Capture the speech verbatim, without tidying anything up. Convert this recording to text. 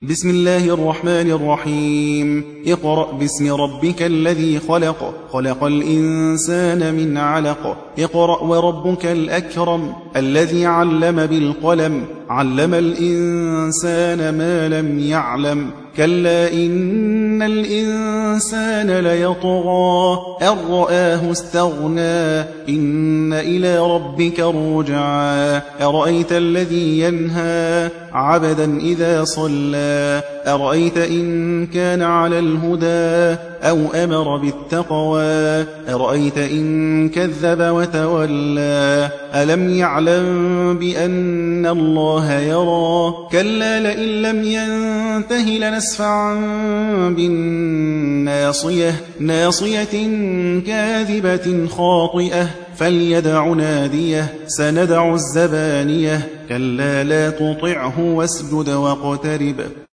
بسم الله الرحمن الرحيم. اقرأ باسم ربك الذي خلق خلق الإنسان من علق. اقرأ وربك الأكرم الذي علم بالقلم علم الإنسان ما لم يعلم. كلا إن الإنسان ليطغى أن رآه استغنى إن إلى ربك الرجعى. أرأيت الذي ينهى عبدا إذا صلى أرأيت إن كان على الهدى أو أمر بالتقوى أرأيت إن كذب وتولى. ألم يعلم بأن الله يرى كلا لئن لم ينته لنسفعا بالناصية ناصية كاذبة خاطئة فليدع ناديه سندع الزبانية. كلا لا تطعه واسجد واقترب.